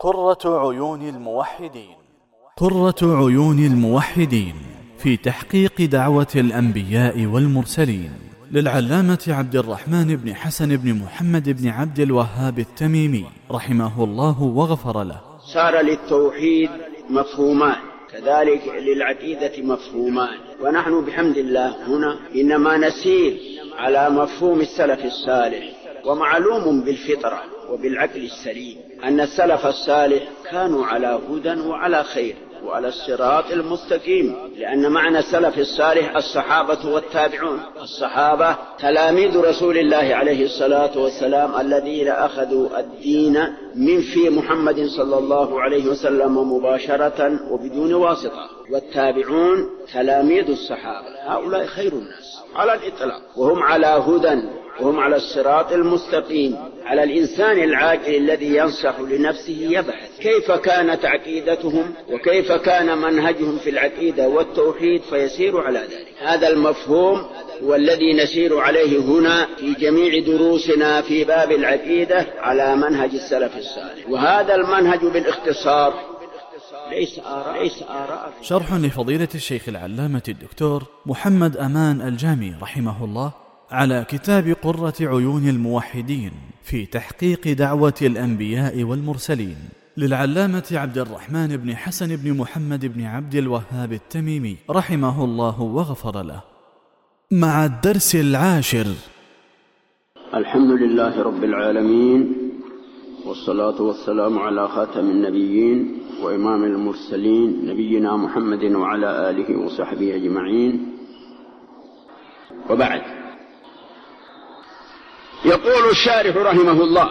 قرة عيون الموحدين. قرة عيون الموحدين في تحقيق دعوة الأنبياء والمرسلين، للعلامة عبد الرحمن بن حسن بن محمد بن عبد الوهاب التميمي رحمه الله وغفر له. صار للتوحيد مفهومان، كذلك للعقيدة مفهومان، ونحن بحمد الله هنا إنما نسير على مفهوم السلف الصالح. ومعلوم بالفطرة وبالعقل السليم أن السلف الصالح كانوا على هدى وعلى خير وعلى الصراط المستقيم، لأن معنى السلف الصالح الصحابة والتابعون. الصحابة تلاميذ رسول الله عليه الصلاة والسلام الذين أخذوا الدين من في محمد صلى الله عليه وسلم مباشرة وبدون واسطة، والتابعون تلاميذ الصحابة. هؤلاء خير الناس على الإطلاق، وهم على هدى وهم على الصراط المستقيم. على الإنسان العاقل الذي ينصح لنفسه يبحث كيف كانت عقيدتهم وكيف كان منهجهم في العقيدة والتوحيد فيسير على ذلك. هذا المفهوم هو الذي نسير عليه هنا في جميع دروسنا في باب العقيدة على منهج السلف الصالح، وهذا المنهج بالاختصار ليس آراء. شرح لفضيلة الشيخ العلامة الدكتور محمد أمان الجامي رحمه الله على كتاب قرة عيون الموحدين في تحقيق دعوة الأنبياء والمرسلين، للعلامة عبد الرحمن بن حسن بن محمد بن عبد الوهاب التميمي رحمه الله وغفر له. مع الدرس 10. الحمد لله رب العالمين، والصلاة والسلام على خاتم النبيين وإمام المرسلين نبينا محمد وعلى آله وصحبه أجمعين، وبعد. يقول الشارح رحمه الله: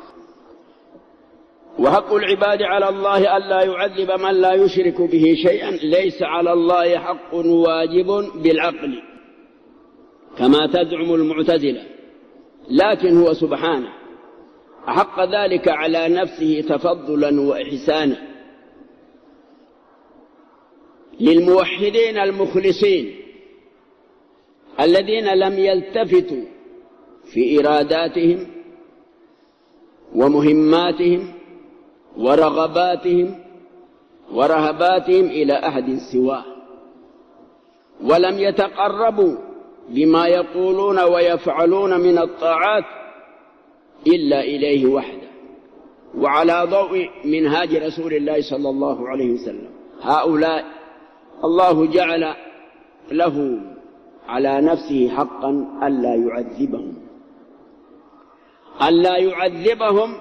وحق العباد على الله ألا يعذب من لا يشرك به شيئا. ليس على الله حق واجب بالعقل كما تزعم المعتزلة، لكن هو سبحانه أحق ذلك على نفسه تفضلا وإحسانا. للموحدين المخلصين الذين لم يلتفتوا في إراداتهم ومهماتهم ورغباتهم ورهباتهم إلى أحد سواه، ولم يتقربوا بما يقولون ويفعلون من الطاعات إلا إليه وحده وعلى ضوء منهاج رسول الله صلى الله عليه وسلم. هؤلاء الله جعل له على نفسه حقا ألا يعذبهم،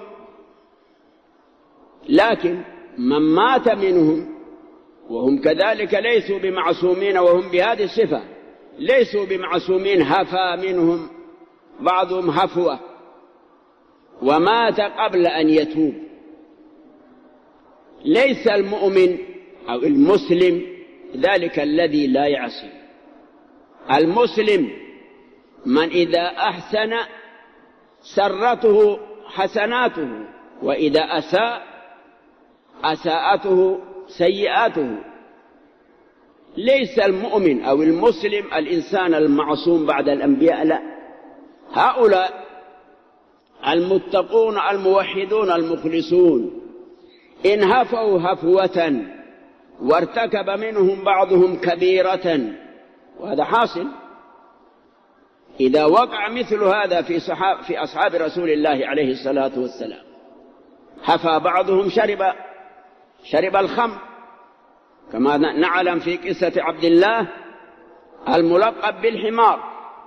لكن من مات منهم وهم كذلك ليسوا بمعصومين، وهم بهذه الصفة ليسوا بمعصومين، هفى منهم بعضهم هفوة ومات قبل أن يتوب. ليس المؤمن أو المسلم ذلك الذي لا يعصي. المسلم من إذا أحسن سرته حسناته، وإذا أساءته سيئاته. ليس المؤمن أو المسلم الإنسان المعصوم بعد الأنبياء، لا. هؤلاء المتقون الموحدون المخلصون إن هفوا هفوة وارتكب منهم بعضهم كبيرة، وهذا حاصل إذا وقع مثل هذا في أصحاب رسول الله عليه الصلاة والسلام. هفى بعضهم شرب الخمر، كما نعلم في قصة عبد الله الملقب بالحمار.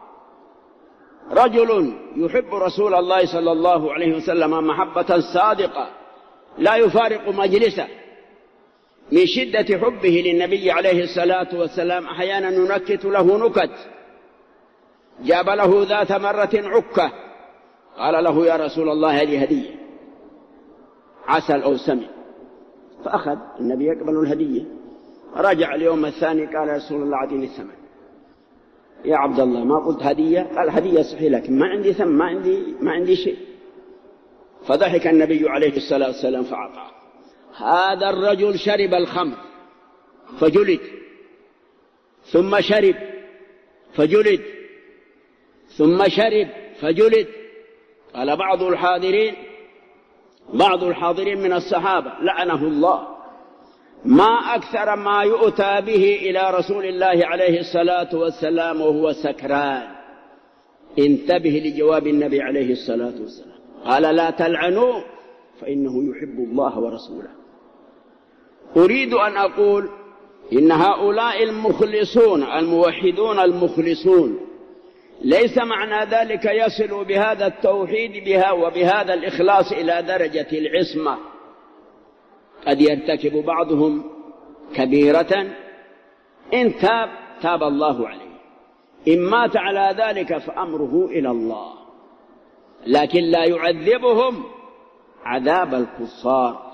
رجل يحب رسول الله صلى الله عليه وسلم محبة صادقة لا يفارق مجلسه، من شدة حبه للنبي عليه الصلاة والسلام أحيانا ننكت له نكت. جاب له ذات مرة عكة، قال له: يا رسول الله هذه هدية. عسل أو سمع، فأخذ النبي يقبل الهدية. رجع اليوم الثاني قال: يا رسول الله أعطيني الثمن. يا عبد الله ما قلت هدية؟ قال: هدية صحيح، لكن ما عندي ثمن، ما عندي شيء. فضحك النبي عليه الصلاة والسلام فأعطاه. هذا الرجل شرب الخمر فجلد، ثم شرب فجلد، ثم شرب فجلد. قال بعض الحاضرين: بعض الحاضرين من الصحابة لعنه الله: ما أكثر ما يؤتى به إلى رسول الله عليه الصلاة والسلام وهو سكران. انتبه لجواب النبي عليه الصلاة والسلام، قال: لا تلعنوا فإنه يحب الله ورسوله. أريد أن أقول إن هؤلاء المخلصون الموحدون المخلصون ليس معنى ذلك يصلوا بهذا التوحيد بها وبهذا الإخلاص إلى درجة العصمة. قد يرتكب بعضهم كبيرة، إن تاب الله عليه، إن مات على ذلك فأمره إلى الله، لكن لا يعذبهم عذاب الكفار.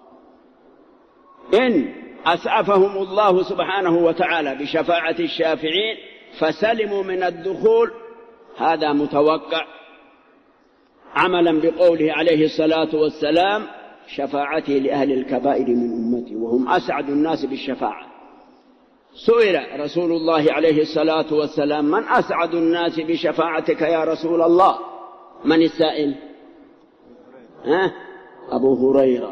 إن أسعفهم الله سبحانه وتعالى بشفاعة الشافعين فسلموا من الدخول، هذا متوقع، عملا بقوله عليه الصلاة والسلام: شفاعتي لأهل الكبائر من أمتي وهم أسعد الناس بالشفاعة. سئل رسول الله عليه الصلاة والسلام: من أسعد الناس بشفاعتك يا رسول الله؟ من السائل؟ أبو هريرة.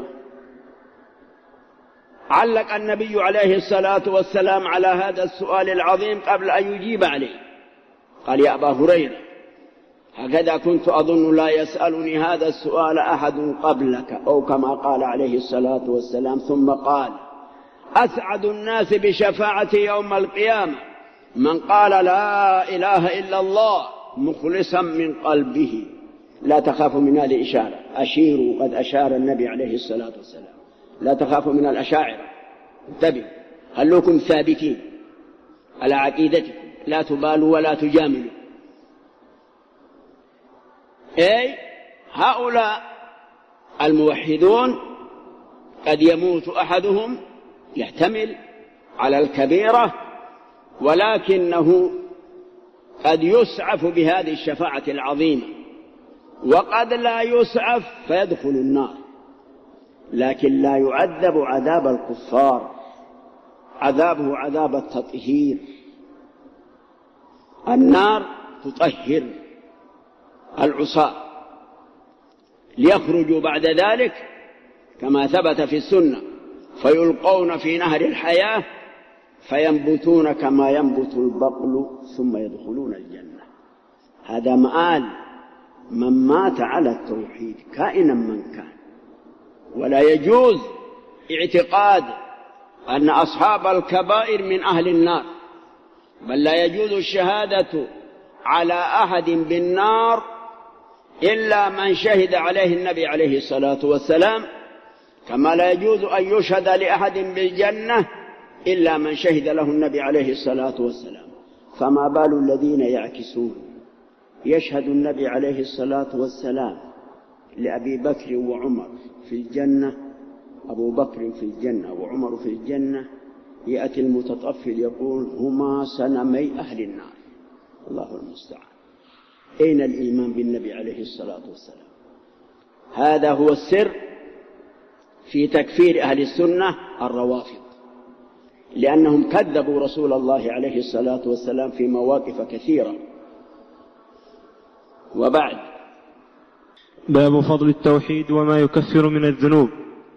علق النبي عليه الصلاة والسلام على هذا السؤال العظيم قبل أن يجيب عليه، قال: يا أبا هريرة، هكذا كنت أظن لا يسألني هذا السؤال أحد قبلك، أو كما قال عليه الصلاة والسلام. ثم قال: أسعد الناس بشفاعتي يوم القيامة من قال لا إله إلا الله مخلصا من قلبه. لا تخاف من هذه الإشارة، أشيروا، قد أشار النبي عليه الصلاة والسلام. لا تخافوا من الأشاعرة، انتبهوا، خلوكم ثابتين على عقيدتكم، لا تبالوا ولا تجاملوا. أي هؤلاء الموحدون قد يموت أحدهم، يحتمل على الكبيرة، ولكنه قد يسعف بهذه الشفاعة العظيمة، وقد لا يسعف فيدخل النار، لكن لا يعذب عذاب الكفار، عذابه عذاب التطهير. النار تطهر العصاة ليخرجوا بعد ذلك كما ثبت في السنة، فيلقون في نهر الحياة فينبتون كما ينبت البقل ثم يدخلون الجنة. هذا مآل من مات على التوحيد كائنا من كان. ولا يجوز اعتقاد أن أصحاب الكبائر من أهل النار، بل لا يجوز الشهادة على أحد بالنار إلا من شهد عليه النبي عليه الصلاة والسلام، كما لا يجوز أن يشهد لأحد بالجنة إلا من شهد له النبي عليه الصلاة والسلام. فما بال الذين يعكسون، يشهد النبي عليه الصلاة والسلام لأبي بكر وعمر في الجنة، أبو بكر في الجنة وعمر في الجنة، يأتي المتطفل يقول: هما سنمي أهل النار. الله المستعان. أين الإيمان بالنبي عليه الصلاة والسلام؟ هذا هو السر في تكفير أهل السنة الروافض، لأنهم كذبوا رسول الله عليه الصلاة والسلام في مواقف كثيرة. وبعد، باب فضل التوحيد وما يكفر من الذنوب.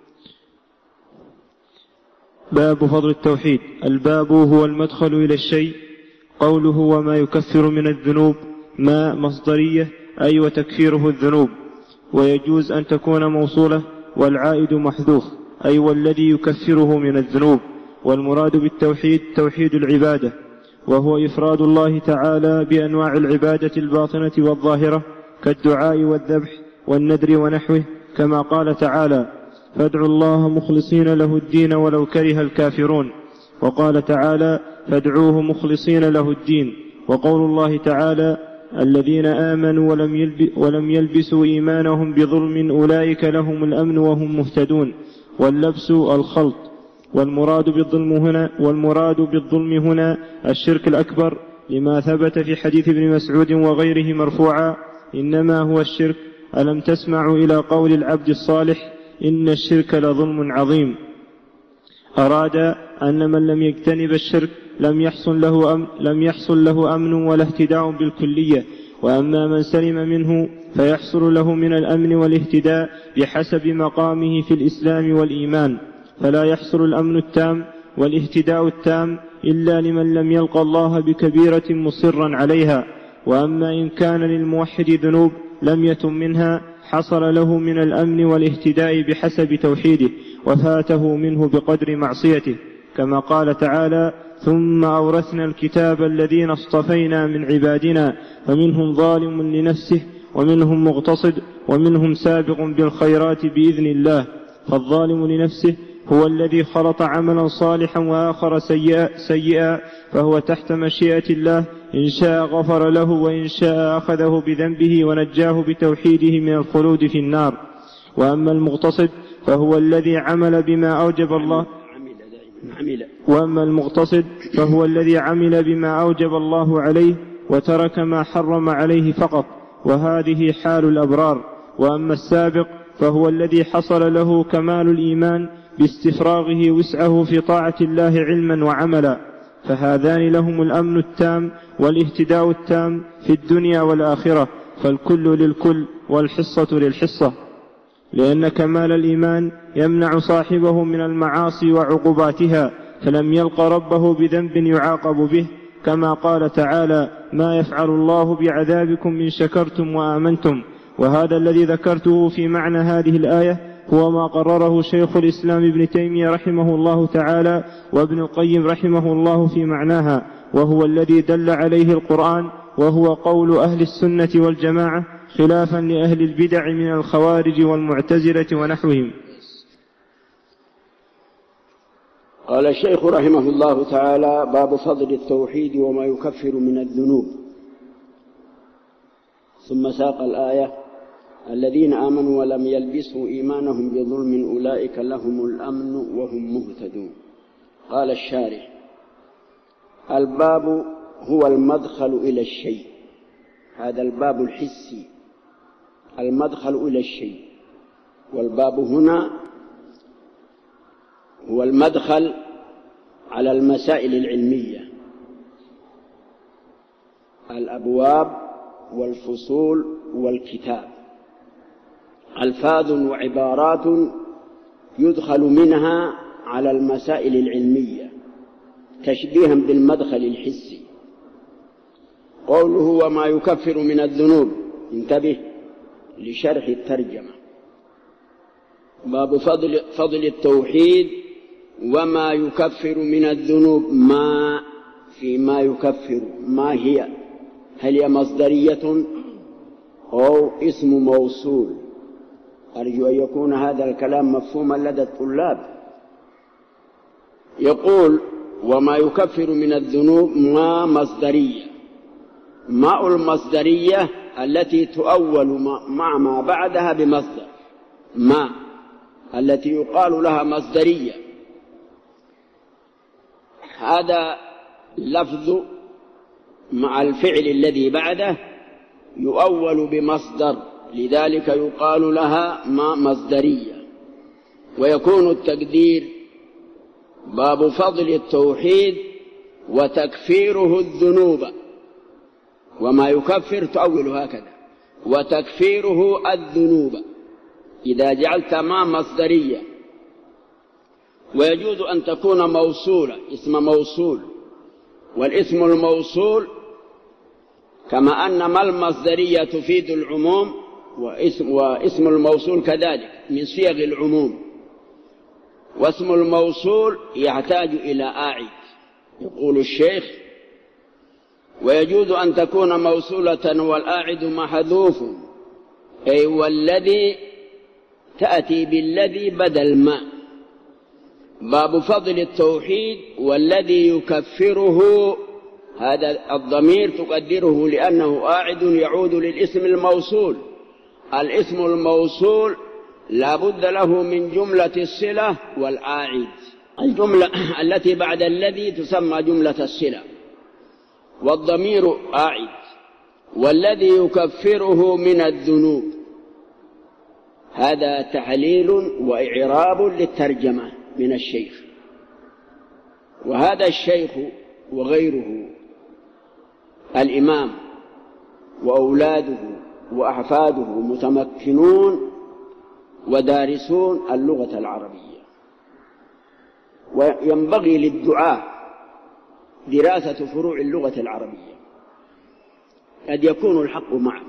باب فضل التوحيد. الباب هو المدخل إلى الشيء. قوله وما يكفر من الذنوب ما مصدرية، أي وتكفيره الذنوب، ويجوز أن تكون موصولة والعائد محذوف، أي والذي يكفره من الذنوب. والمراد بالتوحيد توحيد العبادة، وهو إفراد الله تعالى بأنواع العبادة الباطنة والظاهرة كالدعاء والذبح والنذر ونحوه، كما قال تعالى: فادعوا الله مخلصين له الدين ولو كره الكافرون. وقال تعالى: فادعوه مخلصين له الدين. وقول الله تعالى: الذين آمنوا ولم يلبسوا إيمانهم بظلم أولئك لهم الأمن وهم مهتدون. واللبس الخلط. والمراد بالظلم هنا الشرك الأكبر، لما ثبت في حديث ابن مسعود وغيره مرفوعا: إنما هو الشرك، ألم تسمعوا إلى قول العبد الصالح: إن الشرك لظلم عظيم. أراد أن من لم يجتنب الشرك لم يحصل له أمن ولا اهتداء بالكلية، وأما من سلم منه فيحصل له من الأمن والاهتداء بحسب مقامه في الإسلام والإيمان، فلا يحصل الأمن التام والاهتداء التام إلا لمن لم يلق الله بكبيرة مصرا عليها. وأما إن كان للموحد ذنوب لم يتم منها حصل له من الأمن والاهتداء بحسب توحيده، وفاته منه بقدر معصيته، كما قال تعالى: ثم أورثنا الكتاب الذين اصطفينا من عبادنا فمنهم ظالم لنفسه ومنهم مقتصد ومنهم سابق بالخيرات بإذن الله. فالظالم لنفسه هو الذي خلط عملا صالحا وآخر سيئا فهو تحت مشيئة الله، إن شاء غفر له وإن شاء أخذه بذنبه ونجاه بتوحيده من الخلود في النار. وأما المقتصد فهو الذي عمل بما أوجب الله عليه وترك ما حرم عليه فقط، وهذه حال الأبرار. وأما السابق فهو الذي حصل له كمال الإيمان باستفراغه وسعه في طاعة الله علما وعملا، فهذان لهم الأمن التام والاهتداء التام في الدنيا والآخرة، فالكل للكل والحصة للحصة، لأن كمال الإيمان يمنع صاحبه من المعاصي وعقوباتها، فلم يلق ربه بذنب يعاقب به، كما قال تعالى: ما يفعل الله بعذابكم إن شكرتم وآمنتم. وهذا الذي ذكرته في معنى هذه الآية هو ما قرره شيخ الإسلام ابن تيمية رحمه الله تعالى وابن القيم رحمه الله في معناها، وهو الذي دل عليه القرآن، وهو قول أهل السنة والجماعة، خلافا لأهل البدع من الخوارج والمعتزلة ونحوهم. قال الشيخ رحمه الله تعالى: باب فضل التوحيد وما يكفر من الذنوب. ثم ساق الآية: الذين آمنوا ولم يلبسوا إيمانهم بظلم أولئك لهم الأمن وهم مهتدون. قال الشارح: الباب هو المدخل إلى الشيء، هذا الباب الحسي، المدخل إلى الشيء، والباب هنا هو المدخل على المسائل العلمية، الأبواب والفصول والكتاب، ألفاظ وعبارات يدخل منها على المسائل العلمية تشبيها بالمدخل الحسي. قوله وما يكفر من الذنوب، انتبه لشرح الترجمة. باب فضل التوحيد وما يكفر من الذنوب. ما فيما يكفر، ما هي؟ هل هي مصدرية أو اسم موصول؟ أرجو أن يكون هذا الكلام مفهوما لدى الطلاب. يقول وما يكفر من الذنوب ما مصدرية، ماء المصدرية التي تؤول مع ما بعدها بمصدر، ما التي يقال لها مصدرية، هذا لفظ مع الفعل الذي بعده يؤول بمصدر، لذلك يقال لها ما مصدرية. ويكون التقدير باب فضل التوحيد وتكفيره الذنوب. وما يكفر تؤول هكذا، وتكفيره الذنوب، إذا جعلت ما مصدرية. ويجوز أن تكون موصولة، اسم موصول، والاسم الموصول كما أن ما المصدرية تفيد العموم، واسم الموصول كذلك من صيغ العموم. واسم الموصول يحتاج إلى أعد. يقول الشيخ ويجوز أن تكون موصولة والأعد محذوف، أي والذي تأتي بالذي بدل ما. باب فضل التوحيد والذي يكفره، هذا الضمير تقدره لأنه أعد يعود للاسم الموصول. الاسم الموصول لا بد له من جملة الصلة والآعد. الجملة التي بعد الذي تسمى جملة الصلة، والضمير آعد. والذي يكفره من الذنوب، هذا تحليل وإعراب للترجمة من الشيخ. وهذا الشيخ وغيره الإمام وأولاده وأحفاده متمكنون ودارسون اللغة العربية. وينبغي للدعاة دراسة فروع اللغة العربية. قد يكون الحق معك،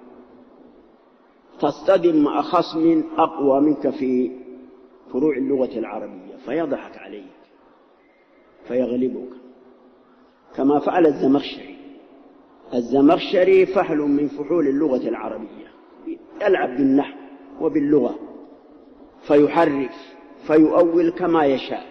تصطدم مع خصم أقوى منك في فروع اللغة العربية فيضحك عليك فيغلبك، كما فعل الزمخشري. الزمخشري فحل من فحول اللغة العربية، يلعب بالنحو وباللغة فيحرف فيؤول كما يشاء،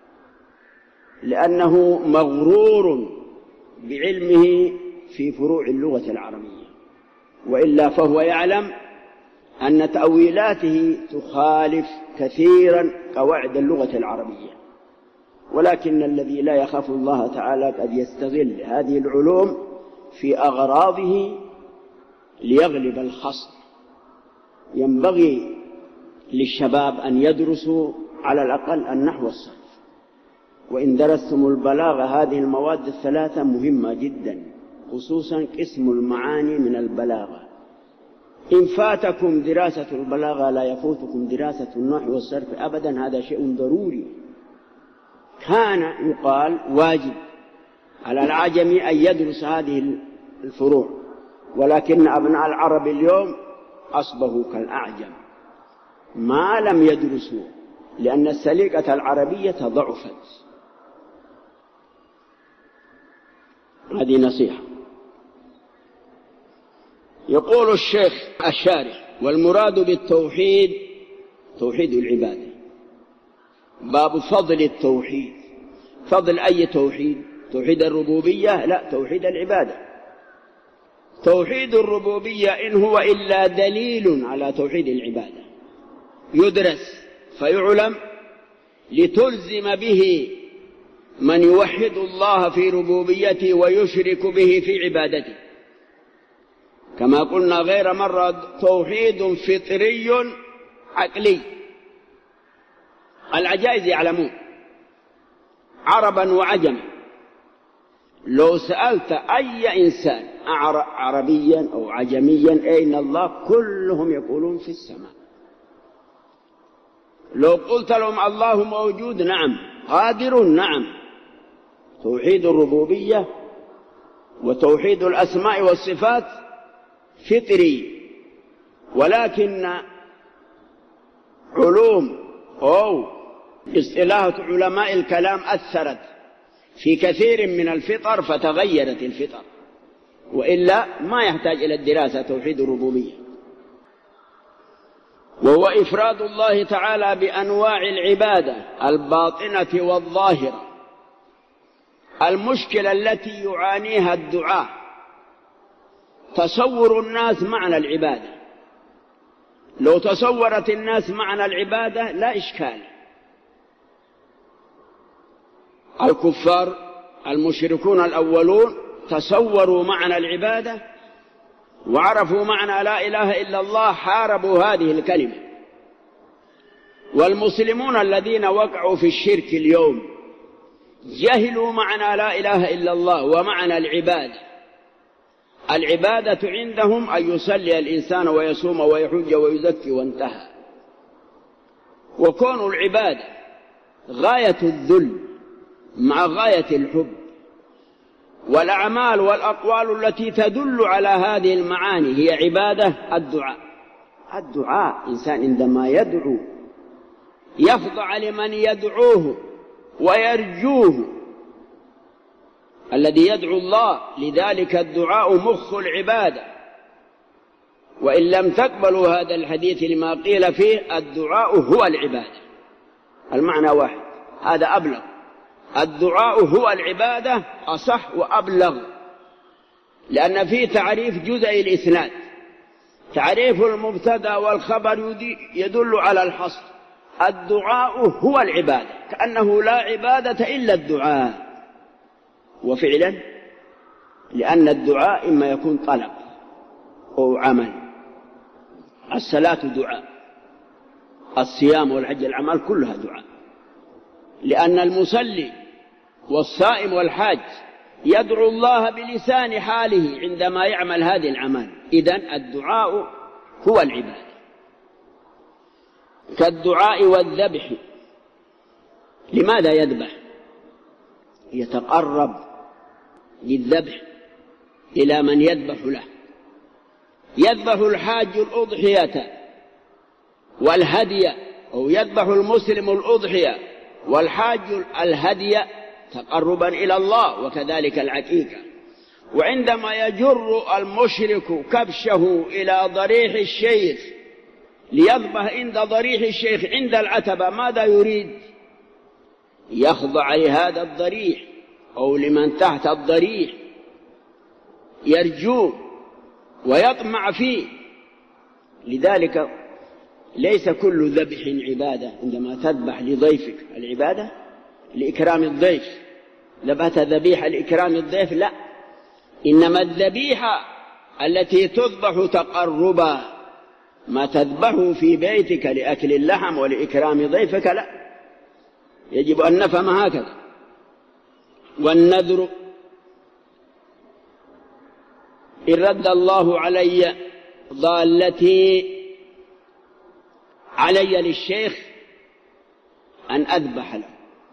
لأنه مغرور بعلمه في فروع اللغة العربية، وإلا فهو يعلم أن تأويلاته تخالف كثيرا قواعد اللغة العربية. ولكن الذي لا يخاف الله تعالى قد يستغل هذه العلوم في أغراضه ليغلب الخصم. ينبغي للشباب أن يدرسوا على الأقل النحو والصرف، وإن درستم البلاغة هذه المواد الثلاثة مهمة جدا، خصوصا قسم المعاني من البلاغة. إن فاتكم دراسة البلاغة لا يفوتكم دراسة النحو والصرف أبدا، هذا شيء ضروري. كان يقال واجب على العجم أن يدرس هذه الفروع، ولكن أبناء العرب اليوم أصبحوا كالأعجم ما لم يدرسوا، لأن السليقة العربية ضعفت. هذه نصيحة. يقول الشيخ الشارح: والمراد بالتوحيد توحيد العبادة. باب فضل التوحيد. فضل أي توحيد؟ توحيد الربوبية؟ لا، توحيد العبادة. توحيد الربوبية إن هو إلا دليل على توحيد العبادة، يدرس فيعلم لتلزم به من يوحد الله في ربوبيته ويشرك به في عبادته. كما قلنا غير مرة، توحيد فطري عقلي. العجائز يعلمون، عربا وعجما. لو سألت أي إنسان عربيا أو عجميا أين الله، كلهم يقولون في السماء. لو قلت لهم الله موجود، نعم. قادر، نعم. توحيد الربوبية وتوحيد الأسماء والصفات فطري، ولكن علوم أو اصطلاحات علماء الكلام أثرت في كثير من الفطر فتغيرت الفطر، وإلا ما يحتاج إلى الدراسة توحيد الربوبية. وهو إفراد الله تعالى بأنواع العبادة الباطنة والظاهرة. المشكلة التي يعانيها الدعاة تصور الناس معنى العبادة. لو تصورت الناس معنى العبادة لا إشكال. الكفار المشركون الأولون تصوروا معنى العبادة وعرفوا معنى لا إله إلا الله، حاربوا هذه الكلمة. والمسلمون الذين وقعوا في الشرك اليوم جهلوا معنى لا إله إلا الله ومعنى العبادة. العبادة عندهم أن يصلي الإنسان ويصوم ويحج ويزكي وانتهى. وكون العبادة غاية الذل مع غاية الحب، والأعمال والأقوال التي تدل على هذه المعاني هي عبادة. الدعاء إنسان عندما يدعو يخضع لمن يدعوه ويرجوه، الذي يدعو الله. لذلك الدعاء مخ العبادة. وإن لم تقبلوا هذا الحديث لما قيل فيه، الدعاء هو العبادة، المعنى واحد، هذا أبلغ. الدعاء هو العبادة أصح وأبلغ، لأن فيه تعريف جزء الإسناد. تعريف المبتدأ والخبر يدل على الحصر. الدعاء هو العبادة، كأنه لا عبادة إلا الدعاء. وفعلا، لأن الدعاء إما يكون طلب أو عمل. الصلاة دعاء، الصيام والحج الأعمال كلها دعاء، لأن المصلي والصائم والحاج يدعو الله بلسان حاله عندما يعمل هذه الأعمال. إذن الدعاء هو العبادة، كالدعاء والذبح. لماذا يذبح؟ يتقرب بالذبح إلى من يذبح له. يذبح الحاج الأضحية والهدي، أو يذبح المسلم الأضحية والحاج الهدي تقربا إلى الله، وكذلك العقيقة. وعندما يجر المشرك كبشه إلى ضريح الشيخ ليذبح عند ضريح الشيخ عند العتبة، ماذا يريد؟ يخضع لهذا الضريح أو لمن تحت الضريح، يرجوه ويطمع فيه. لذلك ليس كل ذبح عبادة. عندما تذبح لضيفك، العبادة لإكرام الضيف، ذبحت ذبيحة لإكرام الضيف؟ لا، إنما الذبيحة التي تذبح تقربا، ما تذبحه في بيتك لأكل اللحم ولإكرام ضيفك لا، يجب أن نفهم هكذا. والنذر إن رد الله علي ضالتي علي للشيخ أن أذبح له.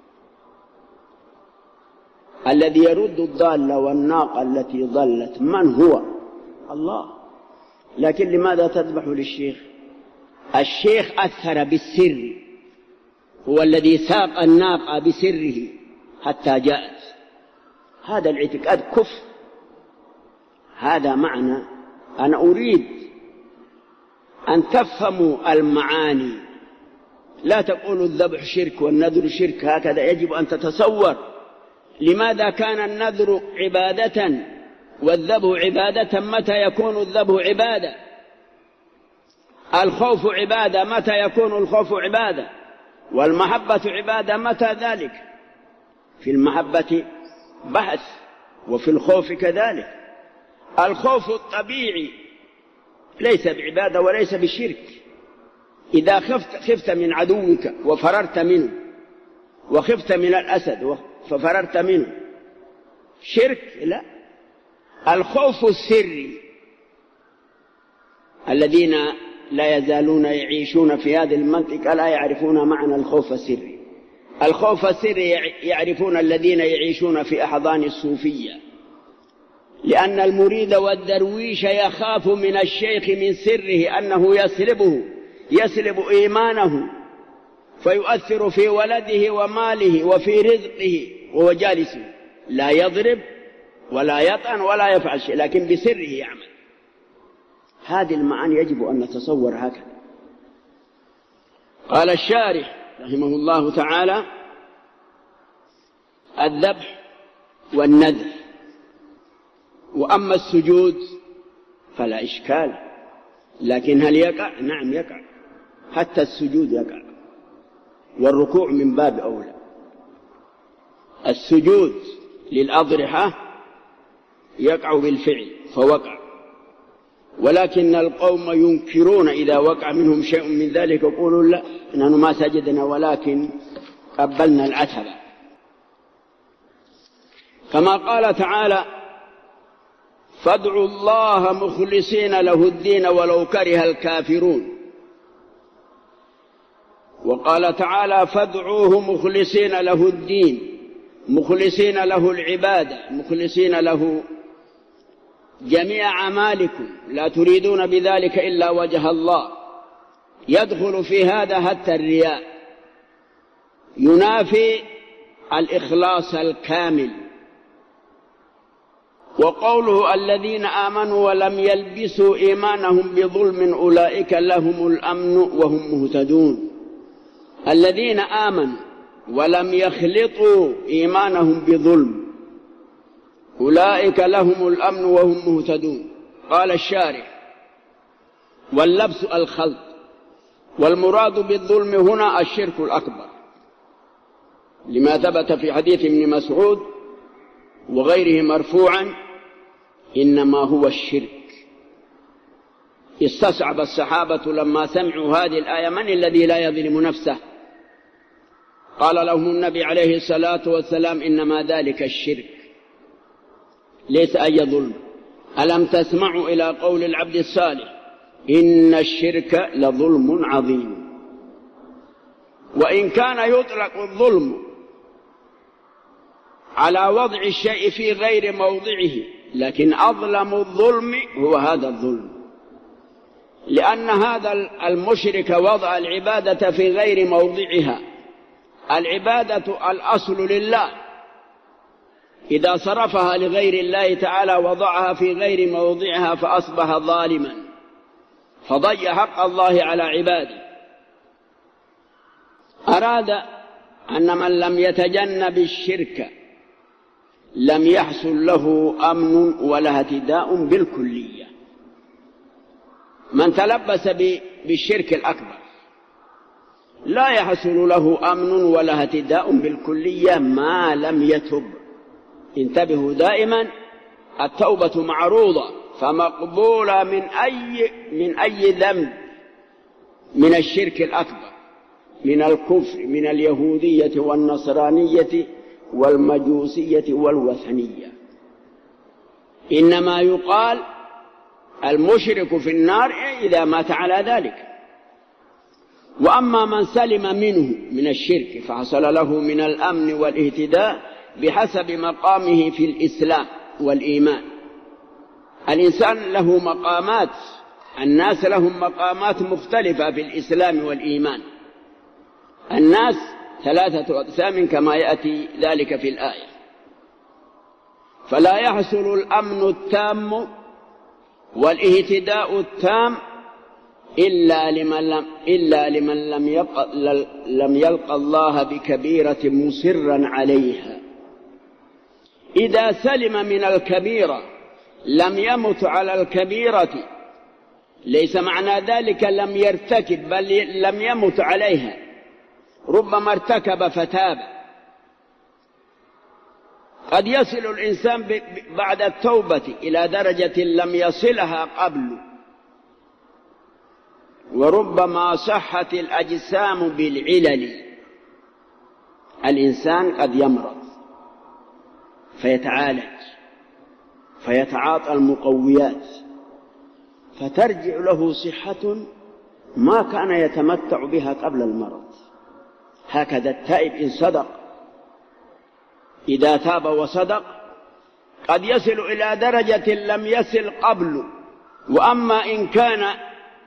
الذي يرد الضالة والناقة التي ضلت من هو؟ الله. لكن لماذا تذبح للشيخ؟ الشيخ أثر بالسر، هو الذي ساق الناقة بسره حتى جاءت. هذا الاعتقاد كفر. هذا معنى أنا أريد أن تفهموا المعاني. لا تقولوا الذبح شرك والنذر شرك، هكذا يجب أن تتصور. لماذا كان النذر عبادة والذبح عبادة؟ متى يكون الذبح عبادة؟ الخوف عبادة، متى يكون الخوف عبادة؟ والمحبة عبادة، متى ذلك؟ في المحبة بحث، وفي الخوف كذلك. الخوف الطبيعي ليس بعبادة وليس بشرك. إذا خفت من عدوك وفررت منه، وخفت من الأسد ففررت منه، شرك؟ لا. الخوف السري، الذين لا يزالون يعيشون في هذه المنطقة لا يعرفون معنى الخوف السري. الخوف السري يعرفون الذين يعيشون في أحضان الصوفية، لأن المريد والدرويش يخاف من الشيخ من سره أنه يسلب إيمانه، فيؤثر في ولده وماله وفي رزقه وهو جالس، لا يضرب ولا يطعن ولا يفعل شيء، لكن بسره يعمل. هذه المعاني يجب أن نتصور هكذا. قال الشارح رحمه الله تعالى: الذبح والنذر. وأما السجود فلا إشكال، لكن هل يقع؟ نعم يقع، حتى السجود يقع، والركوع من باب أولى. السجود للأضرحة يقع بالفعل فوقع، ولكن القوم ينكرون إذا وقع منهم شيء من ذلك، يقولوا لا، نحن ما سجدنا ولكن قبلنا العتبة. كما قال تعالى: فادعوا الله مخلصين له الدين ولو كره الكافرون. وقال تعالى: فادعوه مخلصين له الدين، مخلصين له العبادة، مخلصين له جميع أعمالكم، لا تريدون بذلك إلا وجه الله. يدخل في هذا حتى الرياء، ينافي الإخلاص الكامل. وقوله: الذين آمنوا ولم يلبسوا إيمانهم بظلم أولئك لهم الأمن وهم مهتدون. الذين آمنوا ولم يخلطوا إيمانهم بظلم أولئك لهم الأمن وهم مهتدون. قال الشارح: واللبس الخلط، والمراد بالظلم هنا الشرك الأكبر، لما ثبت في حديث ابن مسعود وغيره مرفوعا: إنما هو الشرك. استصعب الصحابة لما سمعوا هذه الآية: من الذي لا يظلم نفسه؟ قال لهم النبي عليه الصلاة والسلام: إنما ذلك الشرك. ليس أي ظلم. ألم تسمعوا إلى قول العبد الصالح إن الشرك لظلم عظيم. وإن كان يطلق الظلم على وضع الشيء في غير موضعه، لكن أظلم الظلم هو هذا الظلم، لأن هذا المشرك وضع العبادة في غير موضعها. العبادة الأصل لله، إذا صرفها لغير الله تعالى وضعها في غير موضعها فأصبح ظالما، فضيع حق الله على عباده. أراد أن من لم يتجنب الشرك لم يحصل له أمن ولا اهتداء بالكلية. من تلبس بالشرك الأكبر لا يحصل له أمن ولا اهتداء بالكلية ما لم يتب. انتبهوا دائما، التوبة معروضة فمقبولة من أي ذنب، من الشرك الأكبر، من الكفر، من اليهودية والنصرانية والمجوسية والوثنية. إنما يقال المشرك في النار إذا مات على ذلك. وأما من سلم منه من الشرك فحصل له من الأمن والاهتداء بحسب مقامه في الإسلام والإيمان. الإنسان له مقامات، الناس لهم مقامات مختلفة في الإسلام والإيمان. الناس 3 أقسام كما يأتي ذلك في الآية. فلا يحصل الأمن التام والاهتداء التام إلا لمن لم يلقى الله بكبيرة مصرا عليها. إذا سلم من الكبيرة لم يمت على الكبيرة، ليس معنى ذلك لم يرتكب، بل لم يمت عليها. ربما ارتكب فتاب. قد يصل الإنسان بعد التوبة إلى درجة لم يصلها قبل. وربما صحت الأجسام بالعلل. الإنسان قد يمرض فيتعالج فيتعاطى المقويات فترجع له صحة ما كان يتمتع بها قبل المرض. هكذا التائب إن صدق، إذا تاب وصدق قد يصل إلى درجة لم يصل قبل. وأما إن كان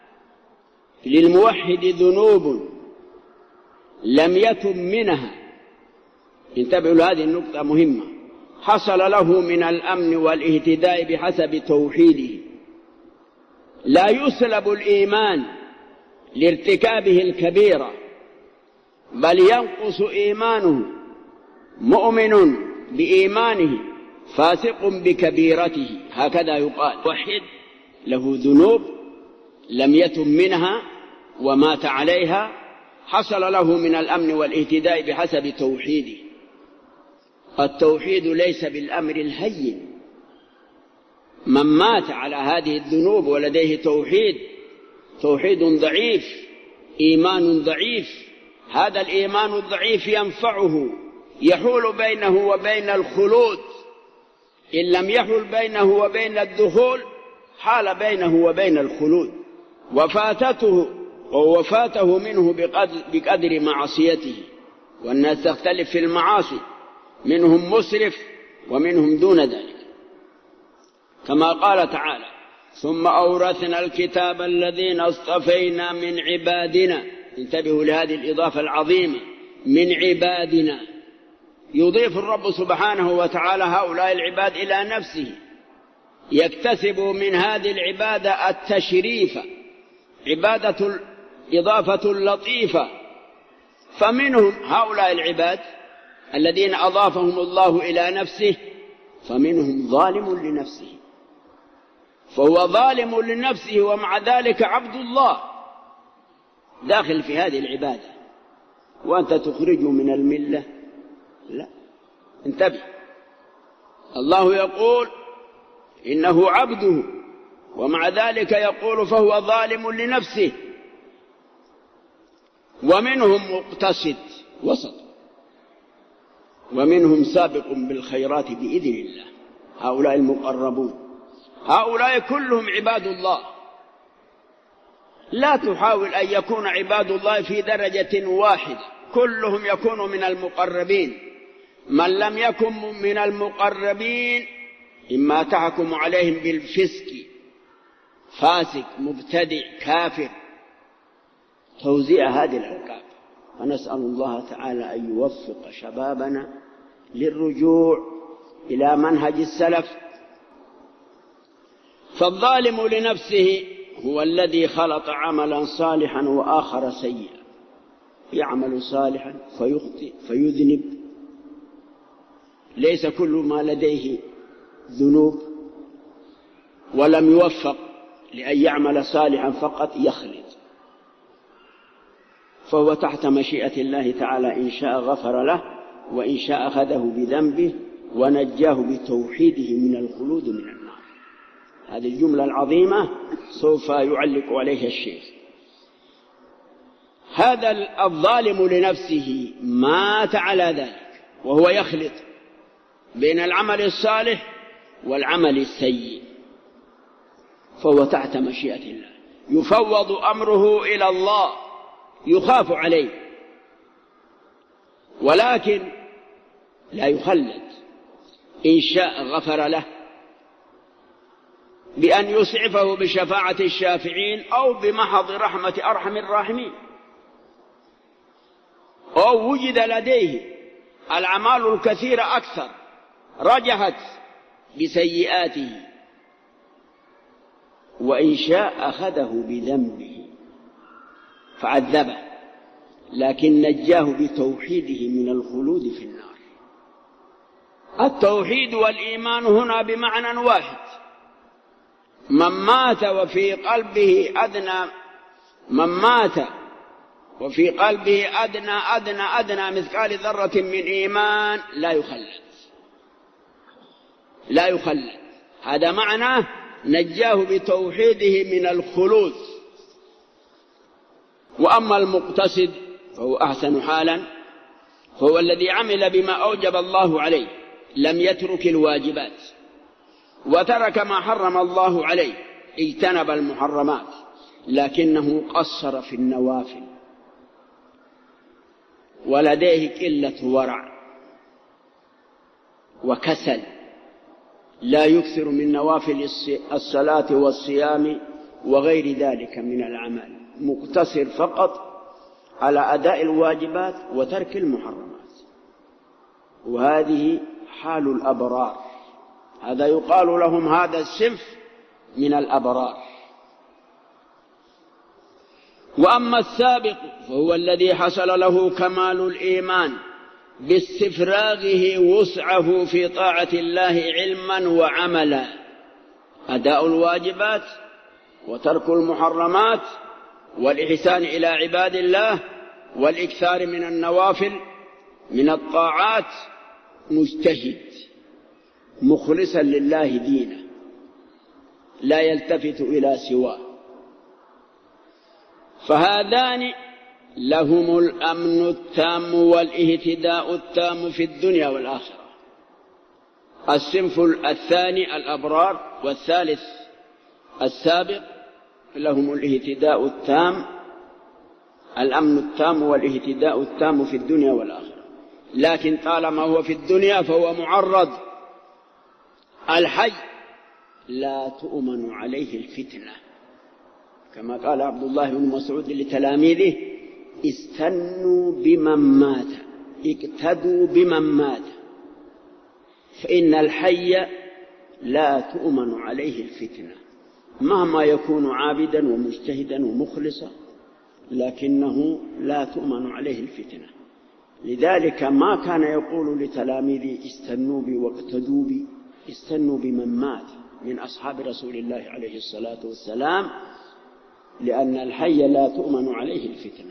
للموحد ذنوب لم يتب منها، انتبهوا لهذه النقطة مهمة، حصل له من الأمن والاهتداء بحسب توحيده. لا يسلب الإيمان لارتكابه الكبيرة، بل ينقص إيمانه. مؤمن بإيمانه فاسق بكبيرته، هكذا يقال. وحد له ذنوب لم يتب منها ومات عليها، حصل له من الأمن والاهتداء بحسب توحيده. التوحيد ليس بالأمر الهين. من مات على هذه الذنوب ولديه توحيد ضعيف، إيمان ضعيف، هذا الإيمان الضعيف ينفعه، يحول بينه وبين الخلود. إن لم يحول بينه وبين الدخول حال بينه وبين الخلود. ووفاته منه بقدر معصيته. والناس تختلف في المعاصي، منهم مسرف ومنهم دون ذلك، كما قال تعالى ثم أورثنا الكتاب الذين اصطفينا من عبادنا. انتبهوا لهذه الإضافة العظيمة، من عبادنا. يضيف الرب سبحانه وتعالى هؤلاء العباد إلى نفسه، يكتسب من هذه العبادة التشريف، عبادة إضافة لطيفة. فمنهم هؤلاء العباد الذين أضافهم الله إلى نفسه، فمنهم ظالم لنفسه، فهو ظالم لنفسه ومع ذلك عبد الله داخل في هذه العبادة. وأنت تخرجه من الملة؟ لا، انتبه. الله يقول إنه عبده ومع ذلك يقول فهو ظالم لنفسه. ومنهم مقتصد وسط، ومنهم سابق بالخيرات بإذن الله. هؤلاء المقربون، هؤلاء كلهم عباد الله. لا تحاول أن يكون عباد الله في درجة واحدة، كلهم يكونوا من المقربين. من لم يكن من المقربين إما تحكم عليهم بالفسق، فاسق، مبتدع، كافر، توزيع هذه الألقاب. فنسأل الله تعالى أن يوفق شبابنا للرجوع إلى منهج السلف. فالظالم لنفسه هو الذي خلط عملا صالحا وآخر سيئا، يعمل صالحا فيخطئ فيذنب، ليس كل ما لديه ذنوب، ولم يوفق لأن يعمل صالحا فقط يخلط، فهو تحت مشيئة الله تعالى، إن شاء غفر له وإن شاء أخذه بذنبه ونجاه بتوحيده من الخلود من النار. هذه الجملة العظيمة سوف يعلق عليها الشيخ. هذا الظالم لنفسه مات على ذلك وهو يخلط بين العمل الصالح والعمل السيء، فهو تحت مشيئة الله، يفوض أمره إلى الله، يخاف عليه، ولكن لا يخلد. إن شاء غفر له بأن يسعفه بشفاعة الشافعين أو بمحض رحمة أرحم الراحمين، أو وجد لديه الأعمال الكثيرة أكثر رجحت بسيئاته، وإن شاء أخذه بذنبه فعذبه، لكن نجاه بتوحيده من الخلود في النار. التوحيد والإيمان هنا بمعنى واحد. من مات وفي قلبه أدنى مثقال ذرة من إيمان لا يخلد. هذا معناه نجاه بتوحيده من الخلود. وأما المقتصد فهو أحسن حالا، فهو الذي عمل بما أوجب الله عليه، لم يترك الواجبات وترك ما حرم الله عليه، اجتنب المحرمات، لكنه قصر في النوافل، ولديه قلة ورع وكسل، لا يكثر من نوافل الصلاة والصيام وغير ذلك من الأعمال، مقتصر فقط على أداء الواجبات وترك المحرمات. وهذه حال الأبرار، هذا يقال لهم هذا الصنف من الأبرار. وأما السابق فهو الذي حصل له كمال الإيمان باستفراغه وسعه في طاعة الله علما وعملا، أداء الواجبات وترك المحرمات والإحسان إلى عباد الله والإكثار من النوافل من الطاعات، مجتهد مخلصا لله دينه، لا يلتفت إلى سواه. فهذان لهم الأمن التام والاهتداء التام في الدنيا والآخرة. الصنف الثاني الأبرار، والثالث السابق، لهم الاهتداء التام، الأمن التام والاهتداء التام في الدنيا والآخرة، لكن طالما هو في الدنيا فهو معرض. الحي لا تؤمن عليه الفتنة، كما قال عبد الله بن مسعود لتلاميذه: استنوا بمن مات، اقتدوا بمن مات، فإن الحي لا تؤمن عليه الفتنة، مهما يكون عابدا ومجتهدا ومخلصا، لكنه لا تؤمن عليه الفتنة. لذلك ما كان يقول لتلاميذه: استنوا بي واقتدوا بي، استنوا بمن مات من أصحاب رسول الله عليه الصلاة والسلام، لأن الحي لا تؤمن عليه الفتنة.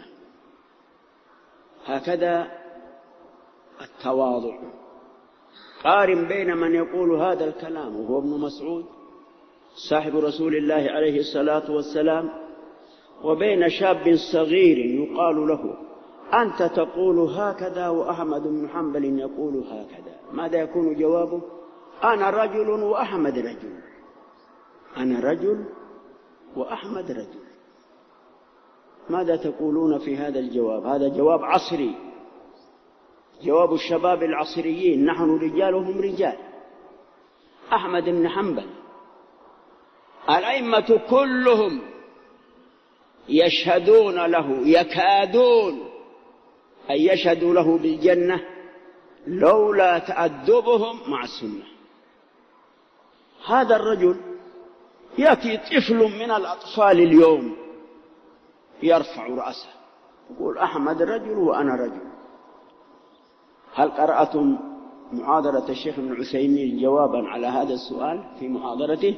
هكذا التواضع. قارن بين من يقول هذا الكلام وهو ابن مسعود صاحب رسول الله عليه الصلاة والسلام، وبين شاب صغير يقال له: أنت تقول هكذا وأحمد بن حنبل يقول هكذا. ماذا يكون جوابه؟ أنا رجل وأحمد رجل، أنا رجل وأحمد رجل. ماذا تقولون في هذا الجواب؟ هذا جواب عصري، جواب الشباب العصريين، نحن رجال وهم رجال. أحمد بن حنبل الأئمة كلهم يشهدون له، يكادون أن يشهدوا له بالجنة لولا تأدبهم مع السنة. هذا الرجل يأتي طفل من الأطفال اليوم يرفع رأسه يقول أحمد رجل وأنا رجل. هل قرأتم محاضرة الشيخ ابن عثيمين جوابا على هذا السؤال في محاضرته؟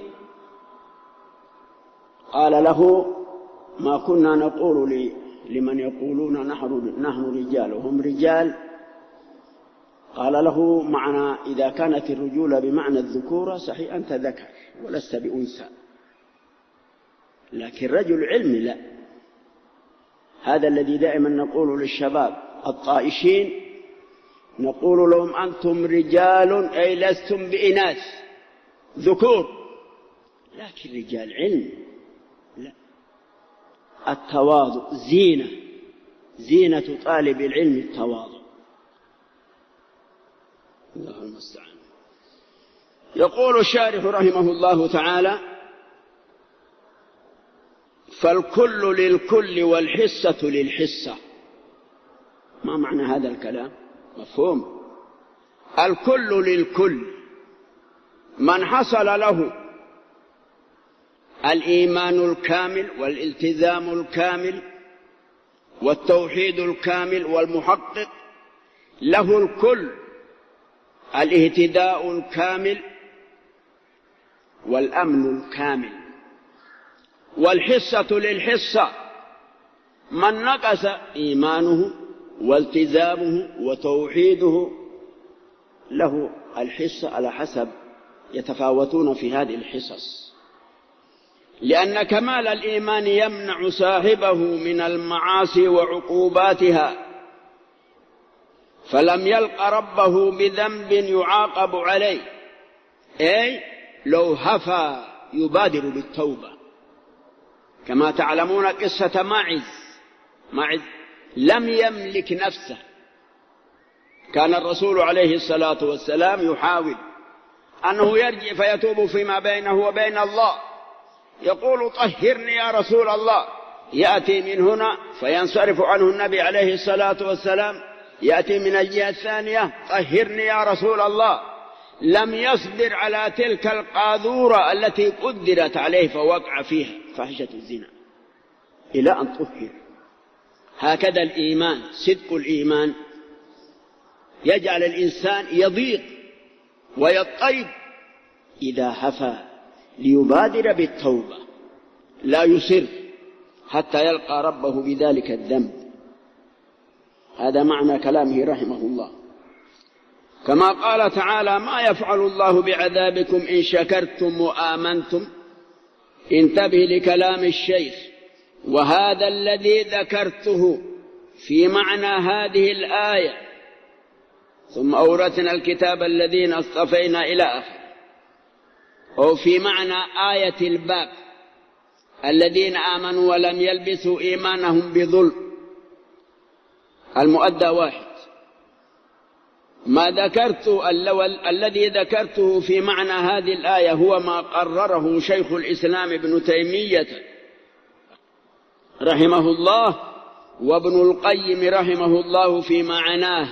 قال له: ما كنا نقول لمن يقولون نحن رجال وهم رجال، قال له: معنى إذا كانت الرجولة بمعنى الذكورة صحيح أنت ذكر ولست بأنثى، لكن رجل علم لا. هذا الذي دائما نقول للشباب الطائشين، نقول لهم أنتم رجال أي لستم بإناث ذكور، لكن رجال علم لا. التواضع زينة طالب العلم التواضع. الله المستعان. يقول الشارح رحمه الله تعالى: فالكل للكل والحصة للحصة. ما معنى هذا الكلام؟ مفهوم. الكل للكل، من حصل له الإيمان الكامل والالتزام الكامل والتوحيد الكامل والمحقق، له الكل، الاهتداء الكامل والأمن الكامل. والحصة للحصة، من نقص إيمانه والتزامه وتوحيده له الحصة على حسب، يتفاوتون في هذه الحصص، لأن كمال الإيمان يمنع صاحبه من المعاصي وعقوباتها، فلم يلق ربه بذنب يعاقب عليه، أي لو هفى يبادر بالتوبة. كما تعلمون قصة معز لم يملك نفسه، كان الرسول عليه الصلاة والسلام يحاول أنه يرجع فيتوب فيما بينه وبين الله، يقول: طهرني يا رسول الله، يأتي من هنا فينصرف عنه النبي عليه الصلاة والسلام، يأتي من الجهة الثانية: طهرني يا رسول الله. لم يصبر على تلك القاذورة التي قدرت عليه فوقع فيها فاحشة الزنا إلى أن طهر. هكذا الإيمان، صدق الإيمان يجعل الإنسان يضيق ويضطرب إذا هفى ليبادر بالتوبة، لا يصر حتى يلقى ربه بذلك الذنب. هذا معنى كلامه رحمه الله. كما قال تعالى: ما يفعل الله بعذابكم إن شكرتم وآمنتم. انتبه لكلام الشيخ، وهذا الذي ذكرته في معنى هذه الآية، ثم أورثنا الكتاب الذين اصطفينا إلى آخر، أو في معنى آية الباب: الذين آمنوا ولم يلبسوا إيمانهم بظلم. المؤدى واحد. ما ذكرته الذي ذكرته في معنى هذه الآية هو ما قرره شيخ الإسلام ابن تيمية رحمه الله وابن القيم رحمه الله في معناه.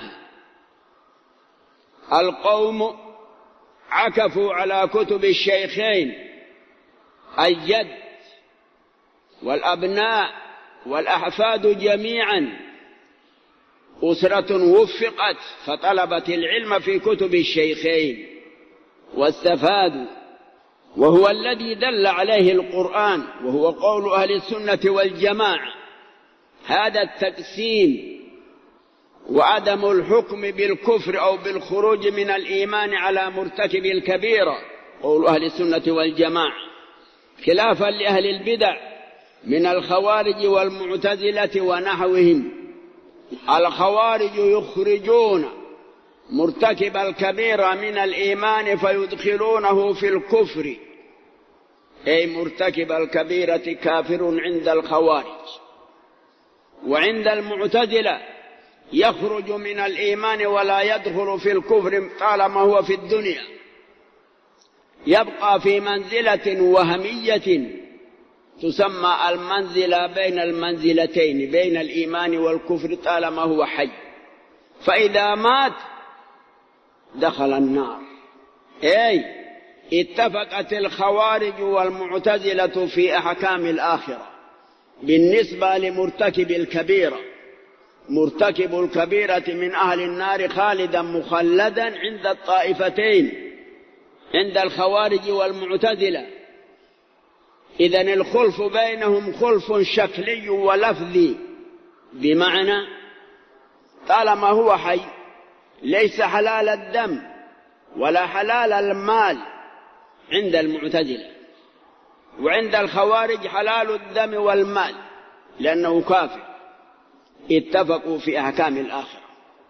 القوم عكفوا على كتب الشيخين، الجد والأبناء والأحفاد جميعا، أسرة وفقت فطلبت العلم في كتب الشيخين واستفادوا، وهو الذي دل عليه القرآن، وهو قول أهل السنة والجماعة. هذا التقسيم وعدم الحكم بالكفر أو بالخروج من الإيمان على مرتكب الكبيرة قول أهل السنة والجماعة، خلافا لأهل البدع من الخوارج والمعتزلة ونحوهم. الخوارج يخرجون مرتكب الكبيرة من الإيمان فيدخلونه في الكفر، أي مرتكب الكبيرة كافر عند الخوارج. وعند المعتزلة يخرج من الإيمان ولا يدخل في الكفر طالما هو في الدنيا، يبقى في منزلة وهمية تسمى المنزلة بين المنزلتين، بين الإيمان والكفر طالما هو حي، فإذا مات دخل النار. أي اتفقت الخوارج والمعتزلة في أحكام الآخرة بالنسبة لمرتكب الكبيرة. مرتكب الكبيرة من أهل النار خالدا مخلدا عند الطائفتين، عند الخوارج والمعتزلة. إذن الخلف بينهم خلف شكلي ولفظي، بمعنى طالما هو حي ليس حلال الدم ولا حلال المال عند المعتزلة، وعند الخوارج حلال الدم والمال لأنه كافر. اتفقوا في أحكام الآخرة.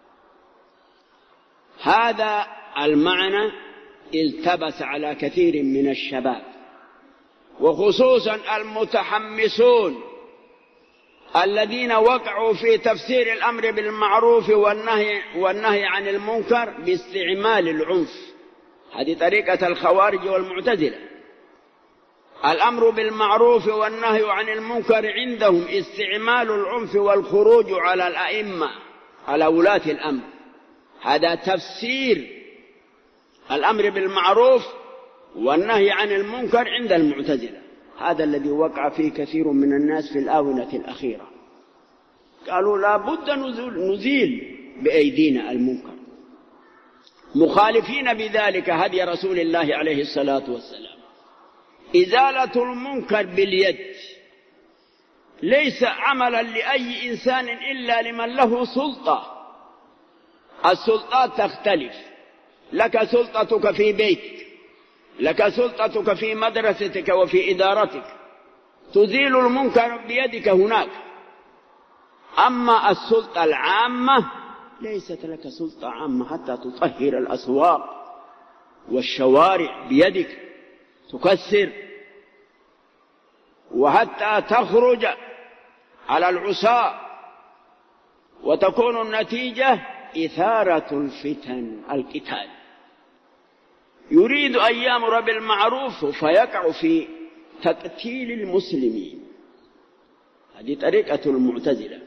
هذا المعنى التبس على كثير من الشباب، وخصوصا المتحمسون الذين وقعوا في تفسير الأمر بالمعروف والنهي عن المنكر باستعمال العنف. هذه طريقة الخوارج والمعتزلة. الأمر بالمعروف والنهي عن المنكر عندهم استعمال العنف والخروج على الأئمة، على ولاة الأمر. هذا تفسير الأمر بالمعروف والنهي عن المنكر عند المعتزلة. هذا الذي وقع فيه كثير من الناس في الآونة الأخيرة. قالوا لا بد نزيل بأيدينا المنكر، مخالفين بذلك هدي رسول الله عليه الصلاة والسلام. إزالة المنكر باليد ليس عملا لأي إنسان إلا لمن له سلطة. السلطات تختلف، لك سلطتك في بيتك، لك سلطتك في مدرستك وفي إدارتك، تزيل المنكر بيدك هناك. أما السلطة العامة ليست لك سلطة عامة حتى تطهر الأسواق والشوارع بيدك، تكسر، وحتى تخرج على العصاة، وتكون النتيجة إثارة الفتن، القتال. يريد أن يأمر بالمعروف فيقع في تقتيل المسلمين. هذه طريقة المعتزلة.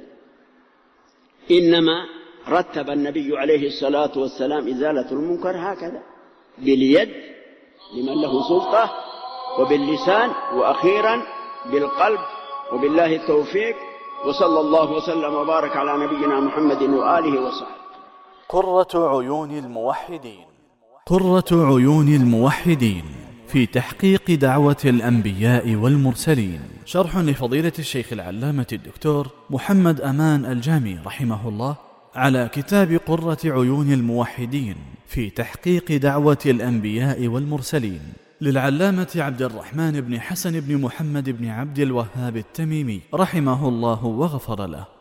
إنما رتب النبي عليه الصلاة والسلام إزالة المنكر هكذا، باليد لمن له سلطة، وباللسان، وأخيرا بالقلب. وبالله التوفيق، وصلى الله وسلم وبارك على نبينا محمد وآله وصحبه. قرة عيون الموحدين. قرة عيون الموحدين في تحقيق دعوة الأنبياء والمرسلين، شرح لفضيلة الشيخ العلامة الدكتور محمد أمان الجامي رحمه الله على كتاب قرة عيون الموحدين في تحقيق دعوة الأنبياء والمرسلين للعلامة عبد الرحمن بن حسن بن محمد بن عبد الوهاب التميمي رحمه الله وغفر له.